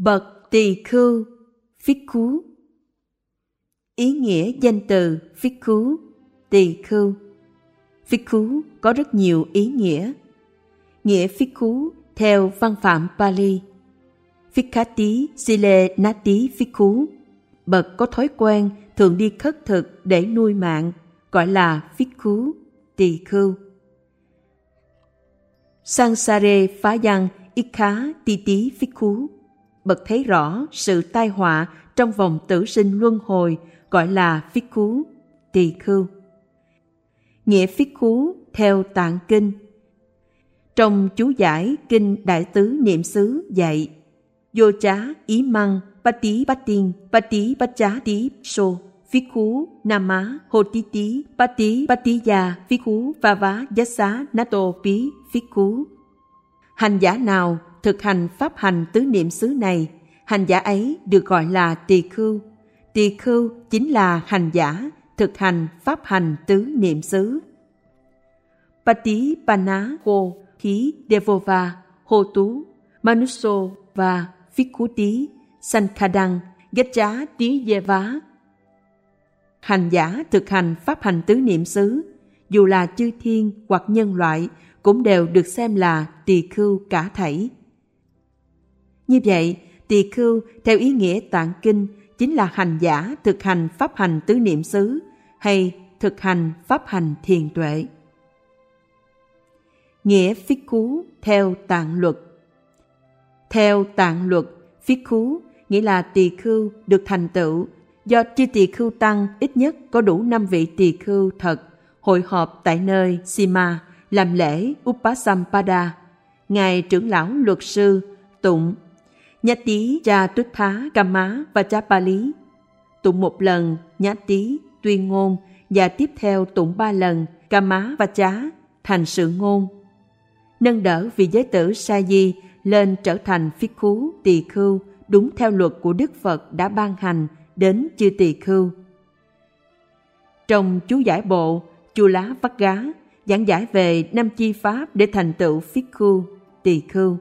Bậc tỳ khưu, Phikkhú. Ý nghĩa danh từ Phikkhú, tỳ khưu. Phikkhú có rất nhiều ý nghĩa. Nghĩa Phikkhú theo văn phạm Pali: Phikkati sile nati Phikkhú, bậc có thói quen thường đi khất thực để nuôi mạng, gọi là Phikkhú, tỳ khưu. Sansare phá văn Ikkhá titi Phikkhú, bậc thấy rõ sự tai họa trong vòng tử sinh luân hồi, gọi là Phikkhú, tỳ khưu. Nghĩa Phikkhú theo Tạng Kinh. Trong chú giải Kinh Đại Tứ Niệm xứ dạy: Vô trá ý măng pati patin pati pachá tí sô Phikkhú nama hô tí tí pati patiya Phikkhú va vá yassa nato pí Phikkhú. Hành giả nào thực hành pháp hành tứ niệm xứ này, hành giả ấy được gọi là tỳ khưu. Tỳ khưu chính là hành giả thực hành pháp hành tứ niệm xứ. Pati Panna Ho Khí Devova Hô Tú Manuso và Phikkhúti Sankhadang Gacchá Tí Deva. Hành giả thực hành pháp hành tứ niệm xứ, dù là chư thiên hoặc nhân loại, cũng đều được xem là tỳ khưu cả thảy. Như vậy, tỳ khưu theo ý nghĩa Tạng Kinh chính là hành giả thực hành pháp hành tứ niệm xứ hay thực hành pháp hành thiền tuệ. Nghĩa Phikkhú theo Tạng luật. Theo Tạng luật, Phikkhú nghĩa là tỳ khưu được thành tựu do chư tỳ khưu tăng ít nhất có đủ 5 vị tỳ khưu thật hội họp tại nơi Sima làm lễ Upasampada. Ngài trưởng lão luật sư tụng Nhati cha Tút Thá Kamma và cha Pali, tụng một lần Nhati tuyên ngôn và tiếp theo tụng 3 lần Kamma và chá thành sự ngôn, nâng đỡ vị giới tử Sa Di lên trở thành Phikkhú tỳ khưu đúng theo luật của Đức Phật đã ban hành đến chư tỳ khưu. Trong chú giải bộ Chula Vagga giảng giải về 5 chi pháp để thành tựu Phikkhú tỳ khưu.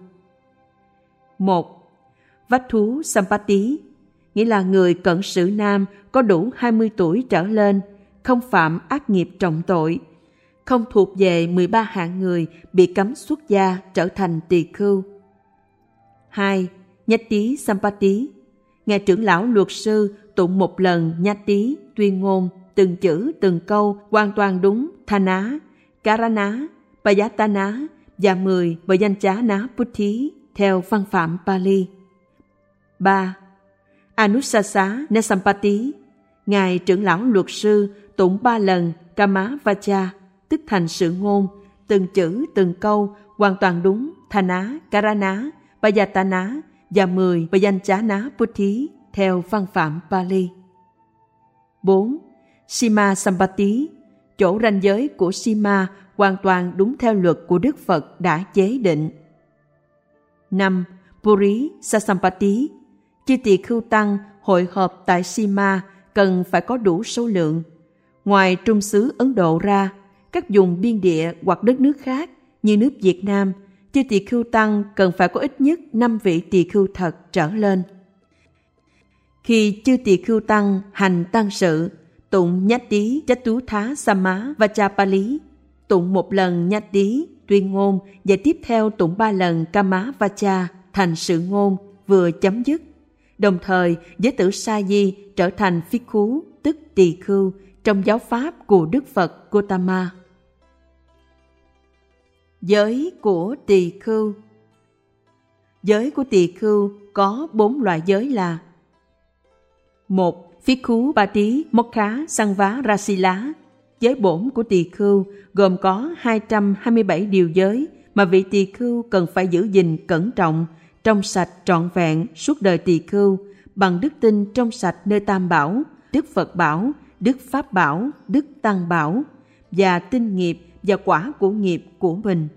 1. Vách thú Sampati nghĩa là người cận sự nam có đủ 20 tuổi trở lên, không phạm ác nghiệp trọng tội, không thuộc về 13 hạng người bị cấm xuất gia trở thành tỳ khưu. 2. Nhati Sampati, ngài trưởng lão luật sư tụng một lần Nhati tuyên ngôn từng chữ từng câu hoàn toàn đúng Thana, Karana, Payatana và 10 Vayanchana Putti theo văn phạm Pali. 3. Anusasa Nesampati, ngài trưởng lão luật sư tụng 3 lần Kamma Vacha, tức thành sự ngôn, từng chữ từng câu hoàn toàn đúng Thana, Karana, Payatana và 10 Vayanchana Putti theo văn phạm Pali. 4. Sima Sampati, chỗ ranh giới của Sima hoàn toàn đúng theo luật của Đức Phật đã chế định. 5. Puri Sasampati, chư tỳ khưu tăng hội họp tại Sima cần phải có đủ số lượng. Ngoài trung xứ Ấn Độ ra, các vùng biên địa hoặc đất nước khác như nước Việt Nam, chư tỳ khưu tăng cần phải có ít nhất 5 vị tỳ khưu thật trở lên. Khi chư tỳ khưu tăng hành tăng sự, tụng Nhati Chatu Thá Samma Vachapali, tụng một lần Nhati tuyên ngôn và tiếp theo tụng 3 lần Kamma Vacha thành sự ngôn vừa chấm dứt. Đồng thời, giới tử Sa Di trở thành Phikkhú, tức tỳ khưu trong giáo pháp của Đức Phật Gotama. Giới của tỳ khưu. Giới của tỳ khưu có 4 loại giới là: 1. Phikkhú Bati Mokha Sangva Rasila, giới bổn của tỳ khưu gồm có 227 điều giới mà vị tỳ khưu cần phải giữ gìn cẩn trọng, trong sạch trọn vẹn suốt đời tỳ khưu bằng đức tin trong sạch nơi Tam Bảo, Đức Phật Bảo, Đức Pháp Bảo, Đức Tăng Bảo và tinh nghiệp và quả của nghiệp của mình.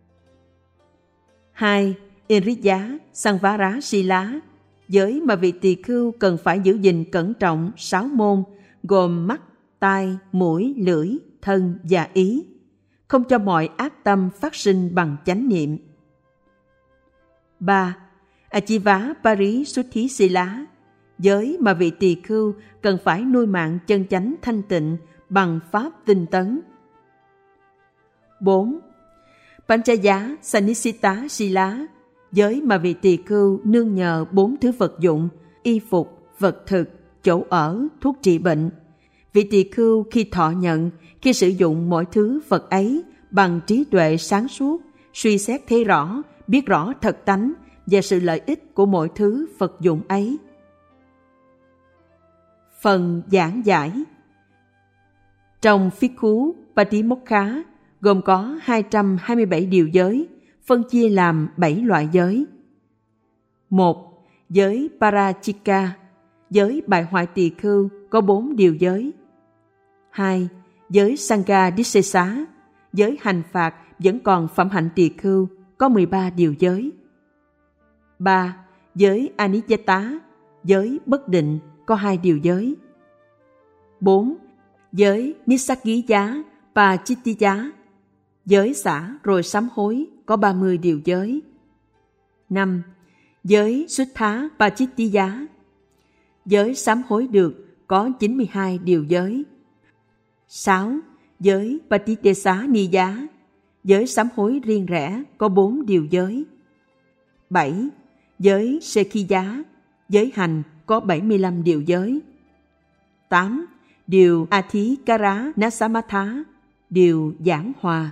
2. Iriya Sangvara Sila, giới mà vị tỳ khưu cần phải giữ gìn cẩn trọng 6 môn gồm mắt, tai, mũi, lưỡi, thân và ý, không cho mọi ác tâm phát sinh bằng chánh niệm. 3. Ajiva Parisuddhisila, giới mà vị tỳ khưu cần phải nuôi mạng chân chánh thanh tịnh bằng pháp tinh tấn. 4. Panchaya Sanissita Sila, giới mà vị tỳ khưu nương nhờ 4 thứ vật dụng, y phục, vật thực, chỗ ở, thuốc trị bệnh. Vị tỳ khưu khi thọ nhận, khi sử dụng mỗi thứ vật ấy bằng trí tuệ sáng suốt, suy xét thấy rõ, biết rõ thật tánh và sự lợi ích của mỗi thứ vật dụng ấy. Phần giảng giải. Trong Phikkhú Patimokkha gồm có 227 điều giới, phân chia làm 7 loại giới. 1. Giới Parachika, giới bại hoại tỳ khưu có 4 điều giới. 2. Giới Sangha Dissesa, giới hành phạt vẫn còn phẩm hạnh tỳ khưu có 13 điều giới. 3. Giới Anityata, giới bất định có 2 điều giới. 4. Giới Nissaggiya Pachittiya, giới xả rồi sám hối có 30 điều giới. 5. Giới Suttha Pachittiya, giới sám hối được có 92 điều giới. 6. Giới Patidesa Niya, giới sám hối riêng rẽ có 4 điều giới. 7. Giới Sekhiya, giới hành có 75 điều giới. 8. Điều Athikara Nasamatha, điều giảng hòa.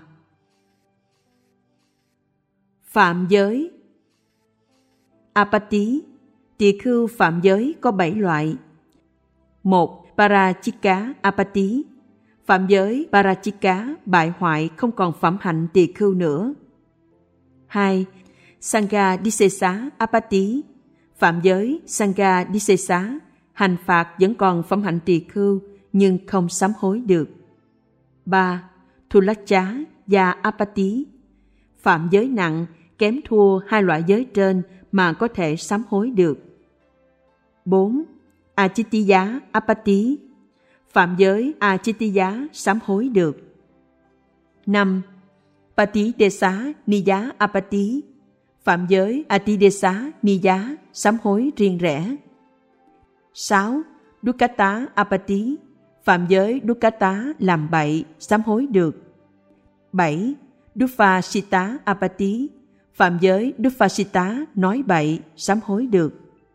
Phạm giới. Apatti, tỳ khưu phạm giới có 7 loại. 1. Parachika Apatti, phạm giới Parachika bại hoại không còn phẩm hạnh tỳ khưu nữa. 2. Sangha Dissesa Apatti, phạm giới Sangha Dissesa, hành phạt vẫn còn phẩm hạnh tỳ khưu nhưng không sám hối được. 3. Thulacha và Apatti, phạm giới nặng kém thua 2 loại giới trên mà có thể sám hối được. 4. Achittiya Apatti, phạm giới Achittiya sám hối được. 5. Patidesa Niya Apatti, phạm giới Atidesa Niya sám hối riêng rẽ. 6. Dukkata Apatti, phạm giới Dukkata làm bậy sám hối được. 7. Duffasita Apatti, phạm giới Duffasita nói bậy sám hối được.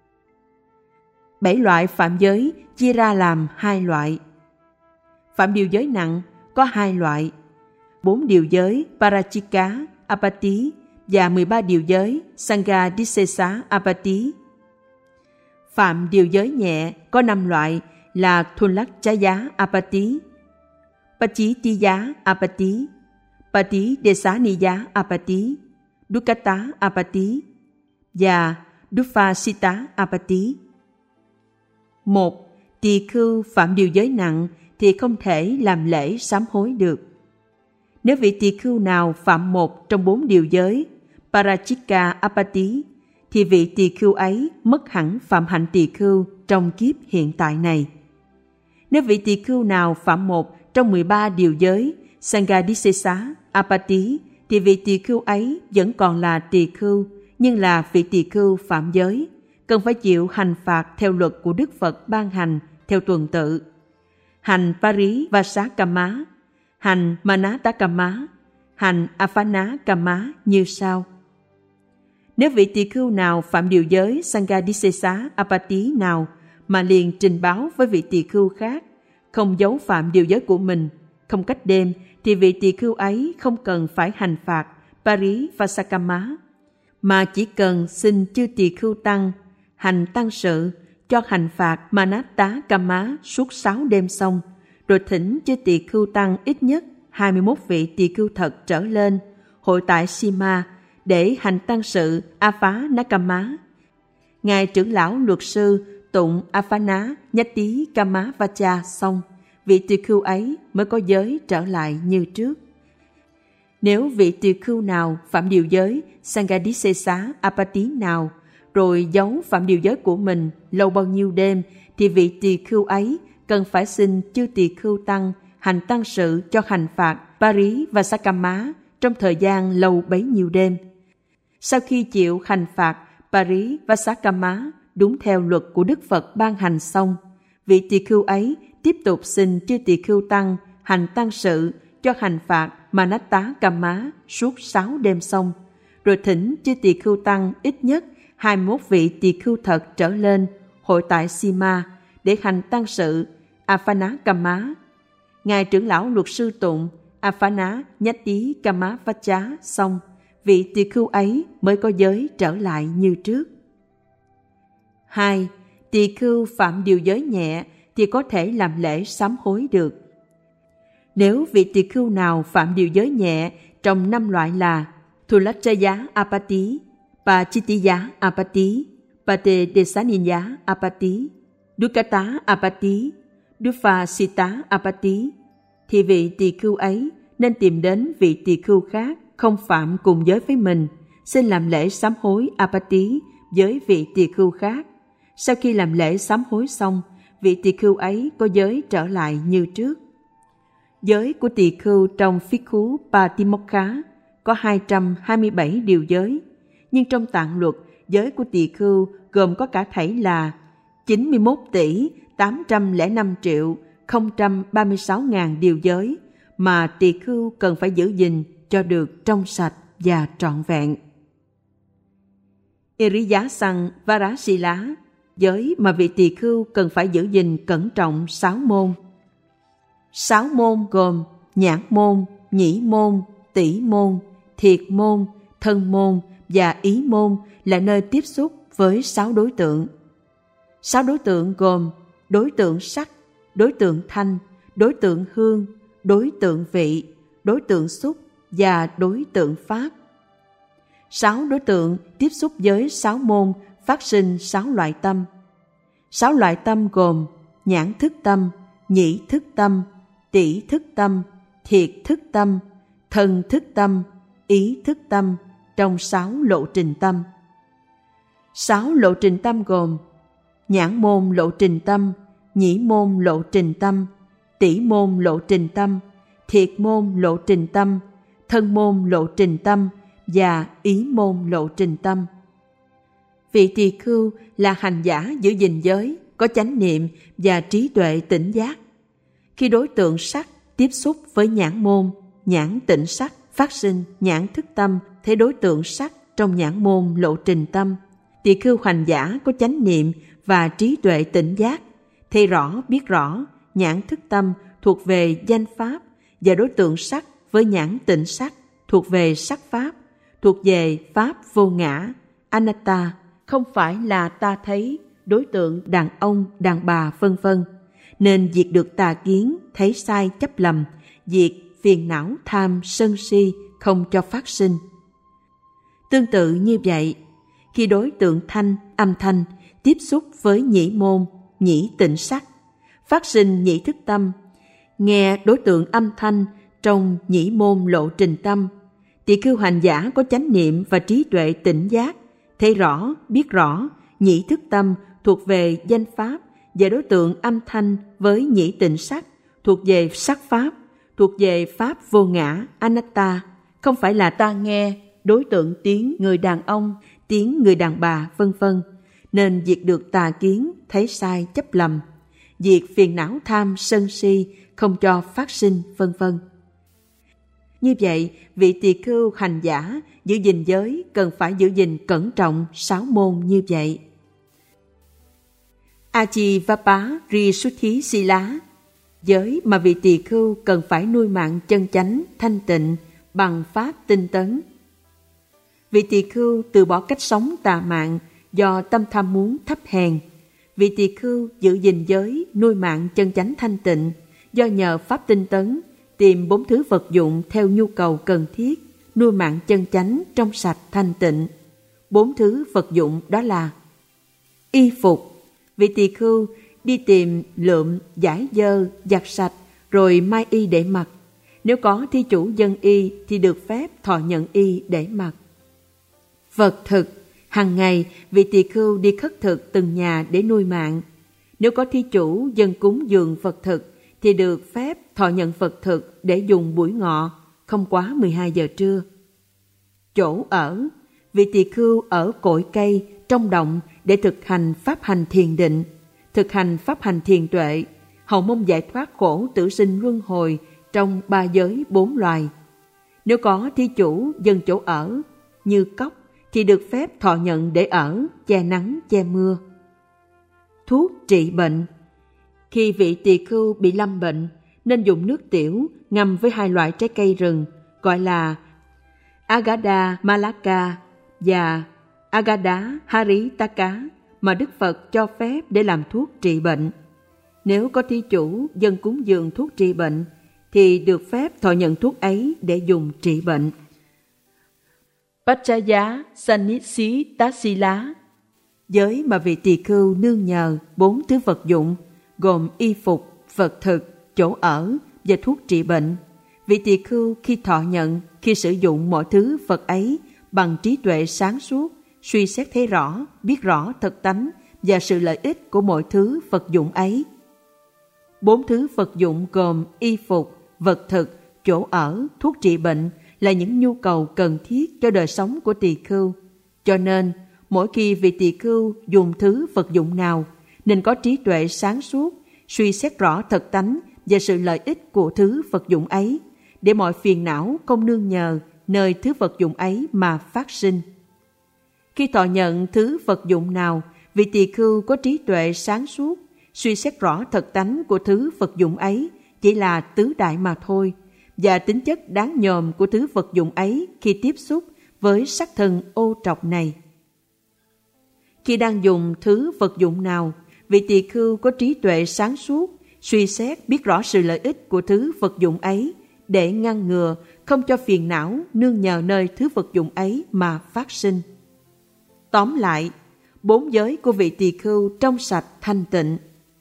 7 loại phạm giới chia ra làm 2 loại. Phạm điều giới nặng có 2 loại: 4 điều giới Parachika Apatti và 13 điều giới Sangha Dissesa Apatti. Phạm điều giới nhẹ có 5 loại là Thulakchaya Apatti, Pachittiya Apatti, Patidesaniya Apatti, Dukkata Apatti và Duffasita Apatti. 1. Tỳ khưu phạm điều giới nặng thì không thể làm lễ sám hối được. Nếu vị tỳ khưu nào phạm một trong 4 điều giới Parachika Apatti thì vị tỳ khưu ấy mất hẳn phạm hạnh tỳ khưu trong kiếp hiện tại này. Nếu vị tỳ khưu nào phạm một trong 13 điều giới Sangha Dissesa Apatti thì vị tỳ khưu ấy vẫn còn là tỳ khưu nhưng là vị tỳ khưu phạm giới, cần phải chịu hành phạt theo luật của Đức Phật ban hành theo tuần tự. Hành Parivasakama, hành Manatakama, hành Apanakama như sau. Nếu vị tỳ khưu nào phạm điều giới Sangha Dissesa Apatti nào mà liền trình báo với vị tỳ khưu khác, không giấu phạm điều giới của mình, không cách đêm, thì vị tỳ khưu ấy không cần phải hành phạt Parivasakama, mà chỉ cần xin chư tỳ khưu tăng hành tăng sự cho hành phạt Manatakama suốt 6 đêm xong, rồi thỉnh chư tỳ khưu tăng ít nhất 21 vị tỳ khưu thật trở lên hội tại Sima để hành tăng sự Apanakama. Ngài trưởng lão luật sư tụng Apana Nhati Kama Vacha xong, vị tỳ khưu ấy mới có giới trở lại như trước. Nếu vị tỳ khưu nào phạm điều giới Sangha Dissesa Apatti nào rồi giấu phạm điều giới của mình lâu bao nhiêu đêm, thì vị tỳ khưu ấy cần phải xin chư tỳ khưu tăng hành tăng sự cho hành phạt Parivasakama trong thời gian lâu bấy nhiêu đêm. Sau khi chịu hành phạt Parivasakkama đúng theo luật của Đức Phật ban hành xong, vị tỳ khưu ấy tiếp tục xin chư tỳ khưu tăng hành tăng sự cho hành phạt Manatta-kamma suốt 6 đêm xong, rồi thỉnh chư tỳ khưu tăng ít nhất 21 vị tỳ khưu thật trở lên hội tại Sima để hành tăng sự Apana-kamma. Ngài trưởng lão luật sư tụng Apana-nhati-kamma-vacha xong, vị tỳ khưu ấy mới có giới trở lại như trước. 2. Tỳ khưu phạm điều giới nhẹ thì có thể làm lễ sám hối được. Nếu vị tỳ khưu nào phạm điều giới nhẹ trong 5 loại là Thulachaya Apati, Pachitiya Apati, Patedesaniya Apati, Dukkata Apati, Duphasita Apati, thì vị tỳ khưu ấy nên tìm đến vị tỳ khưu khác không phạm cùng giới với mình, xin làm lễ sám hối Apati với vị tỳ khưu khác. Sau khi làm lễ sám hối xong, vị tỳ khưu ấy có giới trở lại như trước. Giới của tỳ khưu trong Phikkhú Patimokkha có 227 điều giới, nhưng trong tạng luật, giới của tỳ khưu gồm có cả thảy là 91.805.036.000 điều giới mà tỳ khưu cần phải giữ gìn cho được trong sạch và trọn vẹn. Iriyasang Varasila, giới mà vị tỳ khưu cần phải giữ gìn cẩn trọng 6 môn. 6 môn gồm nhãn môn, nhĩ môn, tỷ môn, thiệt môn, thân môn và ý môn là nơi tiếp xúc với 6 đối tượng. 6 đối tượng gồm đối tượng sắc, đối tượng thanh, đối tượng hương, đối tượng vị, đối tượng xúc và đối tượng pháp. 6 đối tượng tiếp xúc với 6 môn phát sinh 6 loại tâm. 6 loại tâm gồm nhãn thức tâm, nhĩ thức tâm, tỷ thức tâm, thiệt thức tâm, thân thức tâm, ý thức tâm trong 6 lộ trình tâm. 6 lộ trình tâm gồm nhãn môn lộ trình tâm, nhĩ môn lộ trình tâm, tỷ môn lộ trình tâm, thiệt môn lộ trình tâm, thân môn lộ trình tâm và ý môn lộ trình tâm. Vị tỳ khưu là hành giả giữ gìn giới, có chánh niệm và trí tuệ tỉnh giác. Khi đối tượng sắc tiếp xúc với nhãn môn, nhãn tịnh sắc phát sinh nhãn thức tâm thấy đối tượng sắc trong nhãn môn lộ trình tâm. Tỳ khưu hành giả có chánh niệm và trí tuệ tỉnh giác, thấy rõ biết rõ nhãn thức tâm thuộc về danh pháp và đối tượng sắc với nhãn tịnh sắc thuộc về sắc pháp, thuộc về pháp vô ngã, anatta, không phải là ta thấy, đối tượng đàn ông, đàn bà vân vân, nên diệt được tà kiến, thấy sai chấp lầm, diệt phiền não tham sân si không cho phát sinh. Tương tự như vậy, khi đối tượng thanh, âm thanh tiếp xúc với nhĩ môn, nhĩ tịnh sắc, phát sinh nhĩ thức tâm, nghe đối tượng âm thanh trong nhĩ môn lộ trình tâm, tỳ khưu hành giả có chánh niệm và trí tuệ tỉnh giác, thấy rõ, biết rõ nhĩ thức tâm thuộc về danh pháp và đối tượng âm thanh với nhĩ tịnh sắc thuộc về sắc pháp, thuộc về pháp vô ngã, anatta, không phải là ta nghe, đối tượng tiếng người đàn ông, tiếng người đàn bà vân vân, nên diệt được tà kiến, thấy sai chấp lầm, diệt phiền não tham sân si không cho phát sinh vân vân. Như vậy, vị tỳ khưu hành giả giữ gìn giới cần phải giữ gìn cẩn trọng 6 môn như vậy. Ajivapa Risuthi Sila, giới mà vị tỳ khưu cần phải nuôi mạng chân chánh, thanh tịnh bằng pháp tinh tấn. Vị tỳ khưu từ bỏ cách sống tà mạn do tâm tham muốn thấp hèn. Vị tỳ khưu giữ gìn giới, nuôi mạng chân chánh thanh tịnh do nhờ pháp tinh tấn, tìm 4 thứ vật dụng theo nhu cầu cần thiết, nuôi mạng chân chánh trong sạch thanh tịnh. 4 thứ vật dụng đó là y phục. Vị tỳ khưu đi tìm lượm, giải dơ, giặt sạch rồi mai y để mặc. Nếu có thí chủ dân y thì được phép thọ nhận y để mặc. Vật thực, hàng ngày vị tỳ khưu đi khất thực từng nhà để nuôi mạng. Nếu có thí chủ dân cúng dường vật thực thì được phép thọ nhận vật thực để dùng buổi ngọ, không quá 12 giờ trưa. Chỗ ở, vị tỳ khưu ở cội cây trong động để thực hành pháp hành thiền định, thực hành pháp hành thiền tuệ, hầu mong giải thoát khổ tử sinh luân hồi trong 3 giới 4 loài. Nếu có thí chủ dân chỗ ở như cốc thì được phép thọ nhận để ở, che nắng, che mưa. Thuốc trị bệnh. Khi vị tỳ khưu bị lâm bệnh nên dùng nước tiểu ngâm với 2 loại trái cây rừng gọi là Agada Malaka và Agada Haritaka mà Đức Phật cho phép để làm thuốc trị bệnh. Nếu có thí chủ dâng cúng dường thuốc trị bệnh thì được phép thọ nhận thuốc ấy để dùng trị bệnh. Pachaya Sanisitasila, giới mà vị tỳ khưu nương nhờ 4 thứ vật dụng gồm y phục, vật thực, chỗ ở và thuốc trị bệnh. Vị tỳ khưu khi thọ nhận, khi sử dụng mọi thứ vật ấy bằng trí tuệ sáng suốt, suy xét thấy rõ, biết rõ thực tánh và sự lợi ích của mọi thứ vật dụng ấy. 4 thứ vật dụng gồm y phục, vật thực, chỗ ở, thuốc trị bệnh là những nhu cầu cần thiết cho đời sống của tỳ khưu. Cho nên, mỗi khi vị tỳ khưu dùng thứ vật dụng nào, nên có trí tuệ sáng suốt, suy xét rõ thực tánh và sự lợi ích của thứ vật dụng ấy, để mọi phiền não không nương nhờ nơi thứ vật dụng ấy mà phát sinh. Khi thọ nhận thứ vật dụng nào, vị tỳ khưu có trí tuệ sáng suốt, suy xét rõ thực tánh của thứ vật dụng ấy chỉ là tứ đại mà thôi, và tính chất đáng nhòm của thứ vật dụng ấy khi tiếp xúc với sắc thân ô trọc này. Khi đang dùng thứ vật dụng nào, vị tỳ khưu có trí tuệ sáng suốt, suy xét biết rõ sự lợi ích của thứ vật dụng ấy để ngăn ngừa không cho phiền não nương nhờ nơi thứ vật dụng ấy mà phát sinh. Tóm lại, 4 giới của vị tỳ khưu trong sạch thanh tịnh.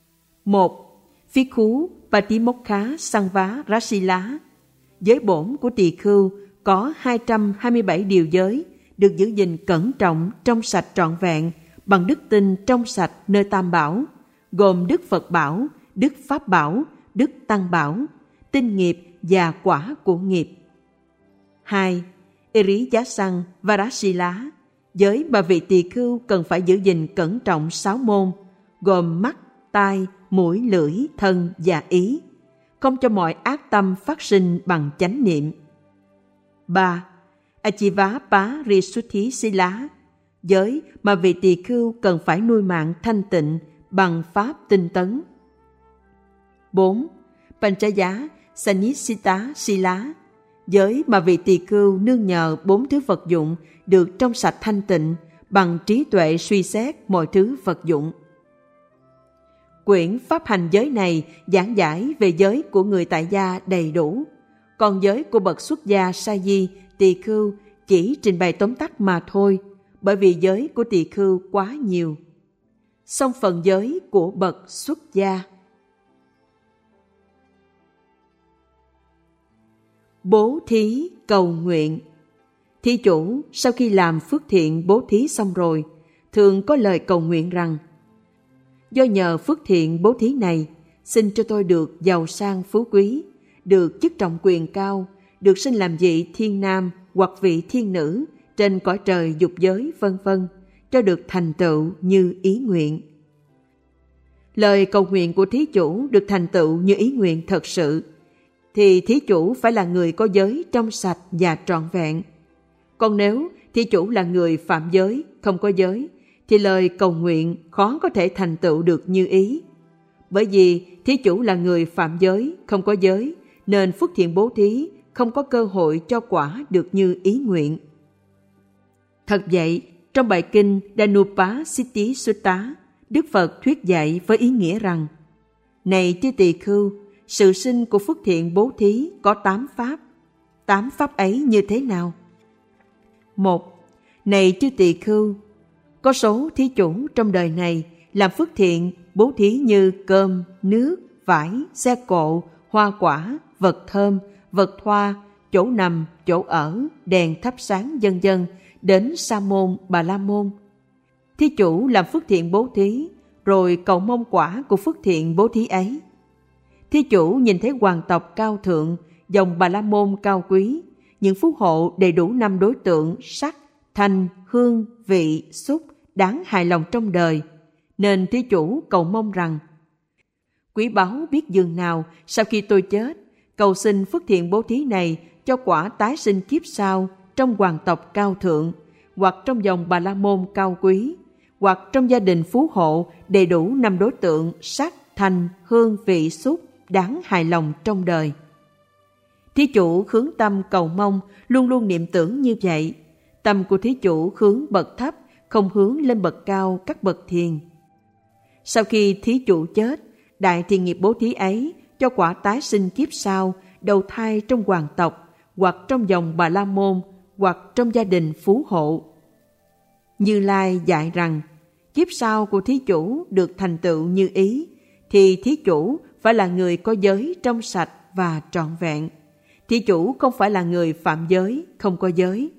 1. Phikkhú Patimokkha Sangvá Rasila. Giới bổn của tỳ khưu có 227 điều giới được giữ gìn cẩn trọng trong sạch trọn vẹn bằng đức tin trong sạch nơi Tam Bảo, gồm Đức Phật Bảo, Đức Pháp Bảo, Đức Tăng Bảo, tinh nghiệp và quả của nghiệp. 2. Iriyasan Varasila. Giới mà vị tỳ khưu cần phải giữ gìn cẩn trọng 6 môn, gồm mắt, tai, mũi, lưỡi, thân và ý, không cho mọi ác tâm phát sinh bằng chánh niệm. 3. Achivapa Risuthi Sila. Giới mà vị tỳ khưu cần phải nuôi mạng thanh tịnh bằng pháp tinh tấn. 4. Panchaya Sanisita Sila. Giới mà vị tỳ khưu nương nhờ 4 thứ vật dụng được trong sạch thanh tịnh bằng trí tuệ suy xét mọi thứ vật dụng. Quyển pháp hành giới này giảng giải về giới của người tại gia đầy đủ, còn giới của bậc xuất gia sa di, tỳ khưu chỉ trình bày tóm tắt mà thôi, bởi vì giới của tỳ khưu quá nhiều. Xong phần giới của bậc xuất gia. Bố thí cầu nguyện. Thí chủ sau khi làm phước thiện bố thí xong rồi, thường có lời cầu nguyện rằng: do nhờ phước thiện bố thí này, xin cho tôi được giàu sang phú quý, được chức trọng quyền cao, được sinh làm vị thiên nam hoặc vị thiên nữ trên cõi trời dục giới vân vân, cho được thành tựu như ý nguyện. Lời cầu nguyện của thí chủ được thành tựu như ý nguyện thật sự, thì thí chủ phải là người có giới trong sạch và trọn vẹn. Còn nếu thí chủ là người phạm giới, không có giới, thì lời cầu nguyện khó có thể thành tựu được như ý. Bởi vì thí chủ là người phạm giới, không có giới, nên phước thiện bố thí không có cơ hội cho quả được như ý nguyện. Thật vậy, trong bài kinh Danupasitti Sutta, Đức Phật thuyết dạy với ý nghĩa rằng: này chư tỳ khưu, sự sinh của phước thiện bố thí có 8 pháp. 8 pháp ấy như thế nào? 1. Này chư tỳ khưu, có số thí chủ trong đời này làm phước thiện bố thí như cơm, nước, vải, xe cộ, hoa quả, vật thơm, vật thoa, chỗ nằm, chỗ ở, đèn thắp sáng vân vân, đến Sa môn, Bà La môn. Thí chủ làm phước thiện bố thí, rồi cầu mong quả của phước thiện bố thí ấy. Thí chủ nhìn thấy hoàng tộc cao thượng, dòng Bà La môn cao quý, những phú hộ đầy đủ 5 đối tượng sắc, thanh, hương, vị, xúc đáng hài lòng trong đời, nên thí chủ cầu mong rằng quý báu biết dường nào sau khi tôi chết, cầu xin phước thiện bố thí này cho quả tái sinh kiếp sau trong hoàng tộc cao thượng, hoặc trong dòng Bà La Môn cao quý, hoặc trong gia đình phú hộ đầy đủ 5 đối tượng sắc, thanh, hương, vị, xúc đáng hài lòng trong đời. Thí chủ hướng tâm cầu mong, luôn luôn niệm tưởng như vậy. Tâm của thí chủ hướng bậc thấp, không hướng lên bậc cao các bậc thiền. Sau khi thí chủ chết, đại thiện nghiệp bố thí ấy cho quả tái sinh kiếp sau, đầu thai trong hoàng tộc, hoặc trong dòng Bà La Môn, hoặc trong gia đình phú hộ. Như Lai dạy rằng, kiếp sau của thí chủ được thành tựu như ý, thì thí chủ phải là người có giới trong sạch và trọn vẹn. Thí chủ không phải là người phạm giới, không có giới.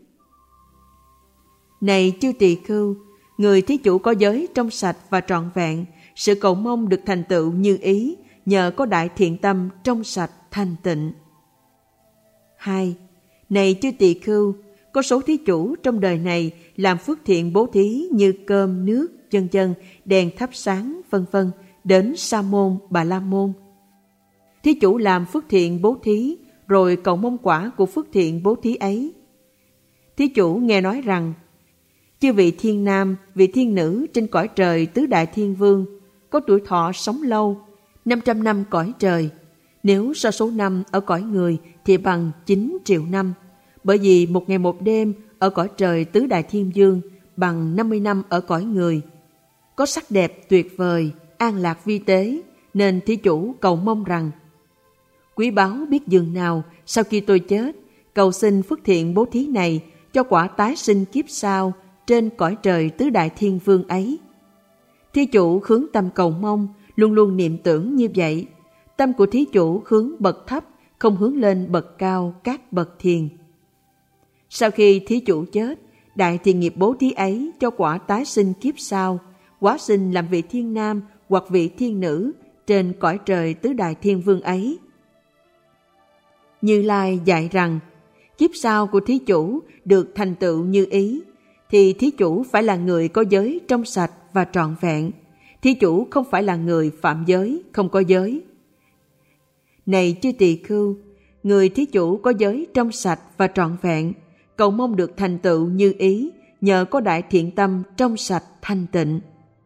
Này chư tỳ khưu, người thí chủ có giới trong sạch và trọn vẹn, sự cầu mong được thành tựu như ý nhờ có đại thiện tâm trong sạch thanh tịnh. 2. Này chư tỳ khưu, có số thí chủ trong đời này làm phước thiện bố thí như cơm, nước, vân vân, đèn thắp sáng, vân vân, đến Sa môn, Bà La môn. Thí chủ làm phước thiện bố thí, rồi cầu mong quả của phước thiện bố thí ấy. Thí chủ nghe nói rằng, chư vị thiên nam, vị thiên nữ trên cõi trời tứ đại thiên vương, có tuổi thọ sống lâu, 500 năm cõi trời. Nếu so số năm ở cõi người thì bằng 9 triệu năm, bởi vì một ngày một đêm ở cõi trời tứ đại thiên vương bằng 50 năm ở cõi người. Có sắc đẹp tuyệt vời, an lạc vi tế, nên thí chủ cầu mong rằng, quý báu biết dường nào sau khi tôi chết, cầu xin phước thiện bố thí này cho quả tái sinh kiếp sau trên cõi trời tứ đại thiên vương ấy. Thí chủ hướng tâm cầu mong, luôn luôn niệm tưởng như vậy. Tâm của thí chủ hướng bậc thấp, không hướng lên bậc cao các bậc thiền. Sau khi thí chủ chết, đại thiện nghiệp bố thí ấy cho quả tái sinh kiếp sau, hóa sinh làm vị thiên nam hoặc vị thiên nữ trên cõi trời tứ đại thiên vương ấy. Như Lai dạy rằng, kiếp sau của thí chủ được thành tựu như ý, thì thí chủ phải là người có giới trong sạch và trọn vẹn. Thí chủ không phải là người phạm giới, không có giới. Này chư tỳ khưu, người thí chủ có giới trong sạch và trọn vẹn, cầu mong được thành tựu như ý nhờ có đại thiện tâm trong sạch thanh tịnh.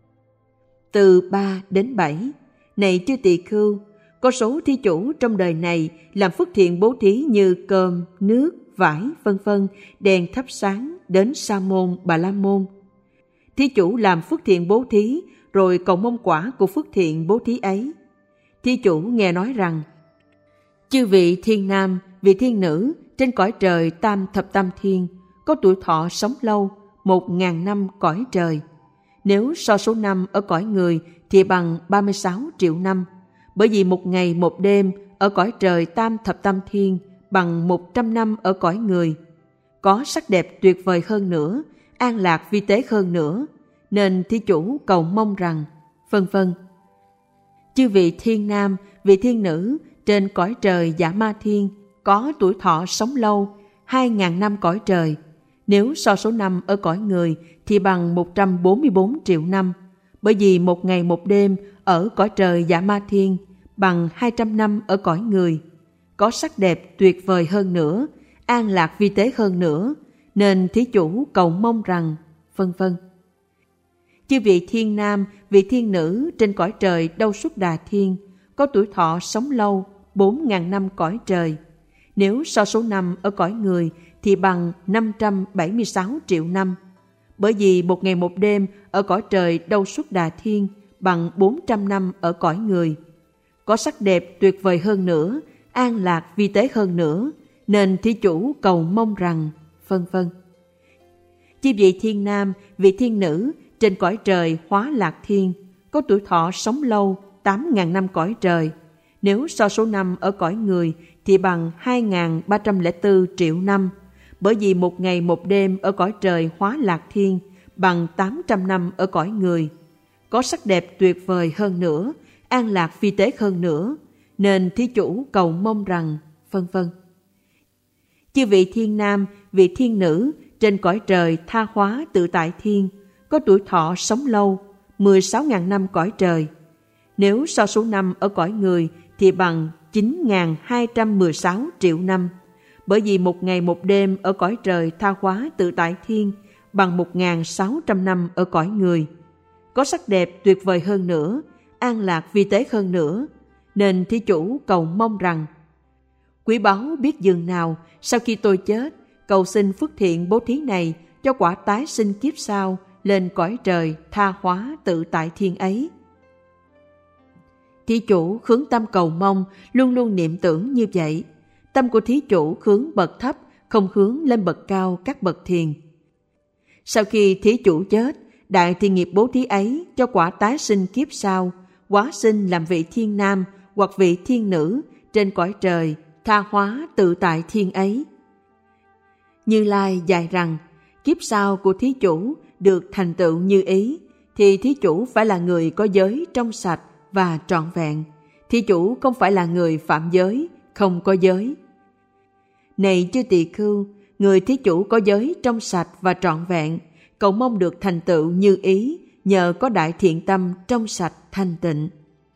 Từ 3 đến 7. Này chư tỳ khưu, có số thí chủ trong đời này làm phước thiện bố thí như cơm, nước, vải, vân vân, đèn thắp sáng đến Sa môn, Bà La môn. Thí chủ làm phước thiện bố thí, rồi cầu mong quả của phước thiện bố thí ấy. Thí chủ nghe nói rằng, chư vị thiên nam, vị thiên nữ trên cõi trời tam thập tam thiên, có tuổi thọ sống lâu, 1000 năm cõi trời. Nếu so số năm ở cõi người thì bằng 36 triệu năm, bởi vì một ngày một đêm ở cõi trời tam thập tam thiên bằng 100 năm ở cõi người. Có sắc đẹp tuyệt vời hơn nữa, an lạc vi tế hơn nữa, nên thí chủ cầu mong rằng, vân vân. Chư vị thiên nam, vị thiên nữ trên cõi trời Dạ Ma Thiên có tuổi thọ sống lâu, 2000 năm cõi trời. Nếu so số năm ở cõi người thì bằng 144 triệu năm, bởi vì một ngày một đêm ở cõi trời Dạ Ma Thiên bằng 200 năm ở cõi người. Có sắc đẹp tuyệt vời hơn nữa, an lạc vi tế hơn nữa, nên thí chủ cầu mong rằng, vân vân. Chư vị thiên nam, vị thiên nữ trên cõi trời Đâu Xuất Đà Thiên có tuổi thọ sống lâu, 4000 năm cõi trời. Nếu so số năm ở cõi người thì bằng 576 triệu năm, bởi vì một ngày một đêm ở cõi trời Đâu Xuất Đà Thiên bằng 400 năm ở cõi người. Có sắc đẹp tuyệt vời hơn nữa, an lạc vi tế hơn nữa, nên thí chủ cầu mong rằng, vân vân. Chư vị thiên nam, vị thiên nữ trên cõi trời Hóa Lạc Thiên có tuổi thọ sống lâu, 8000 năm cõi trời. Nếu so số năm ở cõi người thì bằng 2304 triệu năm, bởi vì một ngày một đêm ở cõi trời Hóa Lạc Thiên bằng 800 năm ở cõi người. Có sắc đẹp tuyệt vời hơn nữa, an lạc vi tế hơn nữa, nên thí chủ cầu mong rằng, vân vân. Chư vị thiên nam, vị thiên nữ trên cõi trời Tha Hóa Tự Tại Thiên có tuổi thọ sống lâu, 16.000 năm cõi trời. Nếu so số năm ở cõi người thì bằng 9.216 triệu năm, bởi vì một ngày một đêm ở cõi trời tha hóa tự tại thiên bằng 1.600 năm ở cõi người. Có sắc đẹp tuyệt vời hơn nữa, an lạc vi tế hơn nữa, nên thí chủ cầu mong rằng: quý báu biết dường nào, sau khi tôi chết, cầu xin phước thiện bố thí này cho quả tái sinh kiếp sau lên cõi trời tha hóa tự tại thiên ấy. Thí chủ hướng tâm cầu mong, luôn luôn niệm tưởng như vậy. Tâm của thí chủ hướng bậc thấp, không hướng lên bậc cao các bậc thiền. Sau khi thí chủ chết, đại thiện nghiệp bố thí ấy cho quả tái sinh kiếp sau, hóa sinh làm vị thiên nam hoặc vị thiên nữ trên cõi trời tha hóa tự tại thiên ấy. Như Lai dạy rằng, kiếp sau của thí chủ được thành tựu như ý, thì thí chủ phải là người có giới trong sạch và trọn vẹn. Thí chủ không phải là người phạm giới, không có giới. Này chư tỳ khưu, người thí chủ có giới trong sạch và trọn vẹn, cầu mong được thành tựu như ý nhờ có đại thiện tâm trong sạch thanh tịnh.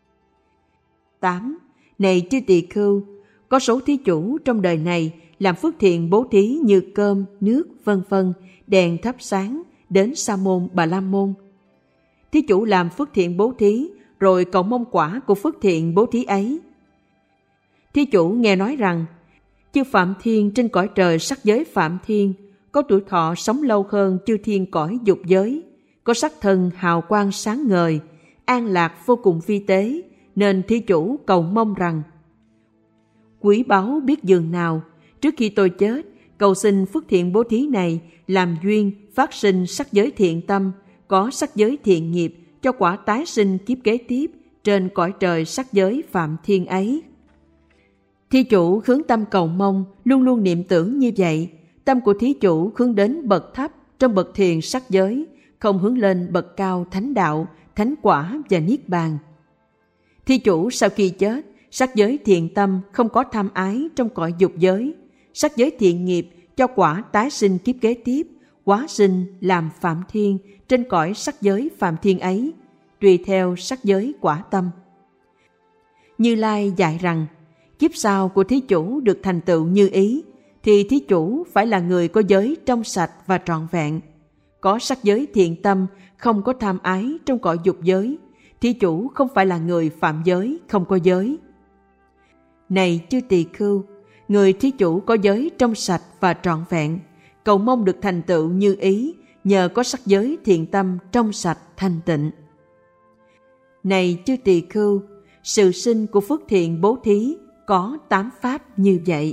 8. Này chư tỳ khưu, có số thí chủ trong đời này làm phước thiện bố thí như cơm, nước, vân vân, đèn thắp sáng đến Sa môn Bà La môn. Thí chủ làm phước thiện bố thí rồi cầu mong quả của phước thiện bố thí ấy. Thí chủ nghe nói rằng chư Phạm Thiên trên cõi trời sắc giới Phạm Thiên có tuổi thọ sống lâu hơn chư thiên cõi dục giới, có sắc thân hào quang sáng ngời, an lạc vô cùng vi tế, nên thí chủ cầu mong rằng: quý báu biết dường nào, trước khi tôi chết, cầu xin phước thiện bố thí này làm duyên phát sinh sắc giới thiện tâm, có sắc giới thiện nghiệp cho quả tái sinh kiếp kế tiếp trên cõi trời sắc giới Phạm Thiên ấy. Thí chủ hướng tâm cầu mong, luôn luôn niệm tưởng như vậy. Tâm của thí chủ hướng đến bậc thấp trong bậc thiền sắc giới, không hướng lên bậc cao thánh đạo, thánh quả và niết bàn. Thí chủ sau khi chết, sắc giới thiện tâm không có tham ái trong cõi dục giới, sắc giới thiện nghiệp cho quả tái sinh kiếp kế tiếp, hóa sinh làm Phạm Thiên trên cõi sắc giới Phạm Thiên ấy, tùy theo sắc giới quả tâm. Như Lai dạy rằng, kiếp sau của thí chủ được thành tựu như ý, thì thí chủ phải là người có giới trong sạch và trọn vẹn, có sắc giới thiện tâm, không có tham ái trong cõi dục giới. Thí chủ không phải là người phạm giới, không có giới. Này chư tỳ khưu, người thí chủ có giới trong sạch và trọn vẹn, cầu mong được thành tựu như ý nhờ có sắc giới thiện tâm trong sạch thanh tịnh. Này chư tỳ khưu, sự sinh của phước thiện bố thí có 8 pháp như vậy.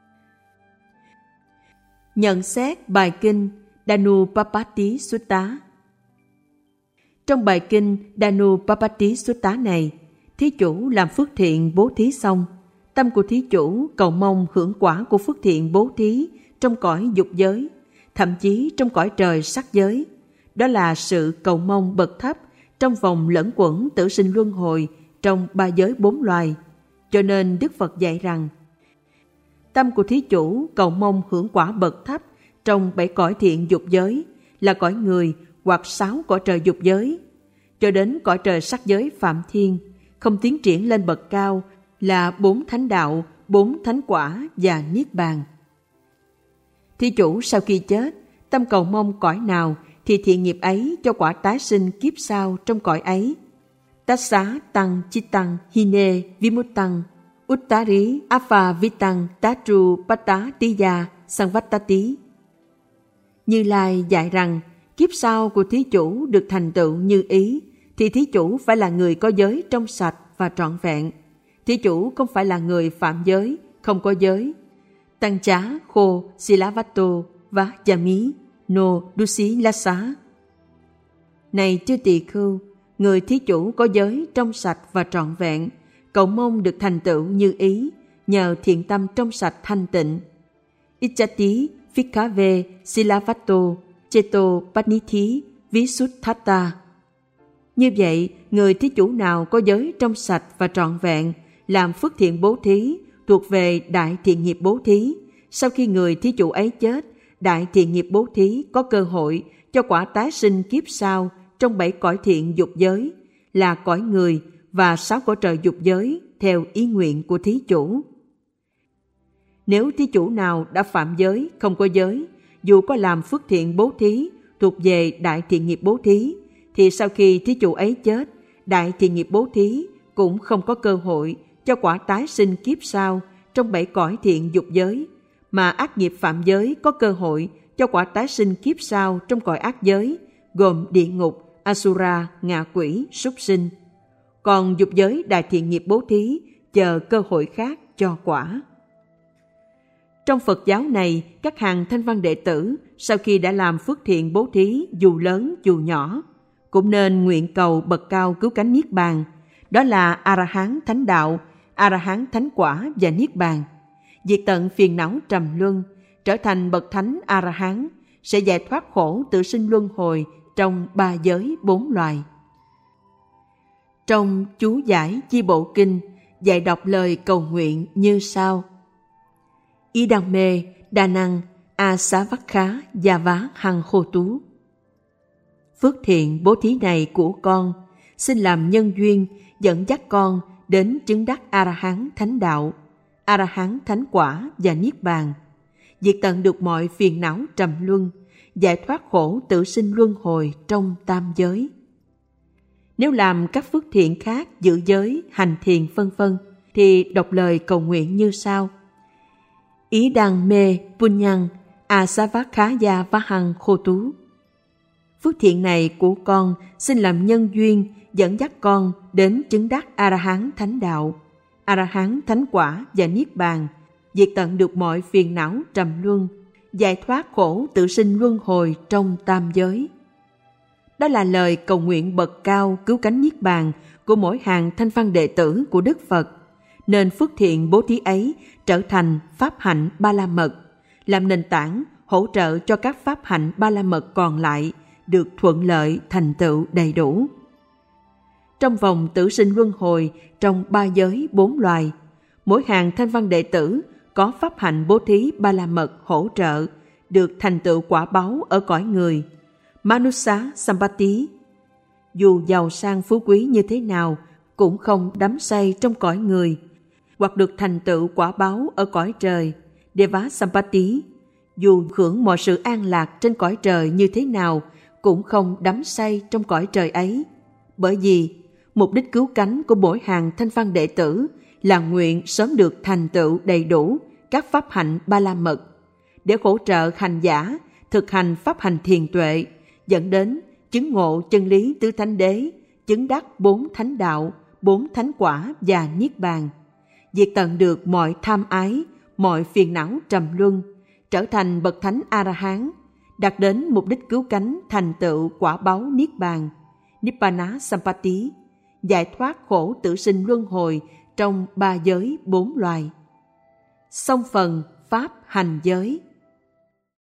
Nhận xét bài kinh Danupapati Sutta. Trong bài kinh Danupapati Sutta này, thí chủ làm phước thiện bố thí xong, tâm của thí chủ cầu mong hưởng quả của phước thiện bố thí trong cõi dục giới, thậm chí trong cõi trời sắc giới. Đó là sự cầu mong bậc thấp trong vòng lẫn quẩn tử sinh luân hồi trong 3 giới 4 loài. Cho nên Đức Phật dạy rằng, tâm của thí chủ cầu mong hưởng quả bậc thấp trong 7 cõi thiện dục giới, là cõi người hoặc 6 cõi trời dục giới, cho đến cõi trời sắc giới Phạm Thiên, không tiến triển lên bậc cao là 4 thánh đạo, 4 thánh quả và niết bàn. Thí chủ sau khi chết, tâm cầu mong cõi nào thì thiện nghiệp ấy cho quả tái sinh kiếp sau trong cõi ấy. Tassa tăng chittang hine vimuttang uttari aphavitang tatu patatiya samvattati. Như Lai dạy rằng, kiếp sau của thí chủ được thành tựu như ý, thì thí chủ phải là người có giới trong sạch và trọn vẹn. Thí chủ không phải là người phạm giới, không có giới. Tăng chá khô silavato và jami no dusi lasa. Này chư tỳ khưu, người thí chủ có giới trong sạch và trọn vẹn, cầu mong được thành tựu như ý nhờ thiện tâm trong sạch thanh tịnh. Ichati phikkhave silavato cheto panithi visuddhata. Như vậy, người thí chủ nào có giới trong sạch và trọn vẹn, làm phước thiện bố thí thuộc về đại thiện nghiệp bố thí, sau khi người thí chủ ấy chết, đại thiện nghiệp bố thí có cơ hội cho quả tái sinh kiếp sau trong 7 cõi thiện dục giới là cõi người và 6 cõi trời dục giới theo ý nguyện của thí chủ. Nếu thí chủ nào đã phạm giới, không có giới, dù có làm phước thiện bố thí thuộc về đại thiện nghiệp bố thí, thì sau khi thí chủ ấy chết, đại thiện nghiệp bố thí cũng không có cơ hội cho quả tái sinh kiếp sau trong 7 cõi thiện dục giới, mà ác nghiệp phạm giới có cơ hội cho quả tái sinh kiếp sau trong cõi ác giới, gồm địa ngục, Asura, ngạ quỷ, súc sinh. Còn dục giới đại thiện nghiệp bố thí chờ cơ hội khác cho quả. Trong Phật giáo này, các hàng thanh văn đệ tử sau khi đã làm phước thiện bố thí dù lớn dù nhỏ, cũng nên nguyện cầu bậc cao cứu cánh Niết Bàn, đó là A-la-hán thánh đạo, A-la-hán thánh quả và Niết Bàn. Diệt tận phiền não trầm luân, trở thành bậc thánh A-la-hán, sẽ giải thoát khổ tự sinh luân hồi trong 3 giới 4 loài. Trong chú giải Chi Bộ Kinh dạy đọc lời cầu nguyện như sau: Idame đa năng asavakha yava hằng khô tú. Phước thiện bố thí này của con xin làm nhân duyên dẫn dắt con đến chứng đắc A-la-hán thánh đạo, A-la-hán thánh quả và Niết Bàn, diệt tận được mọi phiền não trầm luân, giải thoát khổ tự sinh luân hồi trong tam giới. Nếu làm các phước thiện khác, giữ giới, hành thiền vân vân, thì đọc lời cầu nguyện như sau: Ý đăng mê punyang asavakkhaya vahang khô tú. Phước thiện này của con xin làm nhân duyên dẫn dắt con đến chứng đắc A-la-hán thánh đạo, A-la-hán thánh quả và Niết Bàn, diệt tận được mọi phiền não trầm luân, giải thoát khổ tự sinh luân hồi trong tam giới. Đó là lời cầu nguyện bậc cao cứu cánh Niết Bàn của mỗi hàng thanh văn đệ tử của Đức Phật, nên phước thiện bố thí ấy trở thành pháp hạnh Ba La Mật, làm nền tảng hỗ trợ cho các pháp hạnh Ba La Mật còn lại được thuận lợi thành tựu đầy đủ. Trong vòng tử sinh luân hồi trong 3 giới 4 loài, mỗi hàng thanh văn đệ tử có pháp hạnh bố thí Ba La Mật hỗ trợ được thành tựu quả báu ở cõi người, Manusa Sampati. Dù giàu sang phú quý như thế nào cũng không đắm say trong cõi người, hoặc được thành tựu quả báu ở cõi trời, Deva Sampati. Dù hưởng mọi sự an lạc trên cõi trời như thế nào cũng không đắm say trong cõi trời ấy, bởi vì mục đích cứu cánh của mỗi hàng thanh văn đệ tử là nguyện sớm được thành tựu đầy đủ các pháp hạnh Ba La Mật, để hỗ trợ hành giả thực hành pháp hành thiền tuệ, dẫn đến chứng ngộ chân lý tứ thánh đế, chứng đắc 4 thánh đạo, 4 thánh quả và Niết Bàn, diệt tận được mọi tham ái, mọi phiền não trầm luân, trở thành bậc thánh A-la-hán, đạt đến mục đích cứu cánh thành tựu quả báu Niết Bàn, Nibbana Sampati, giải thoát khổ tử sinh luân hồi trong 3 giới 4 loài. Xong phần pháp hành giới.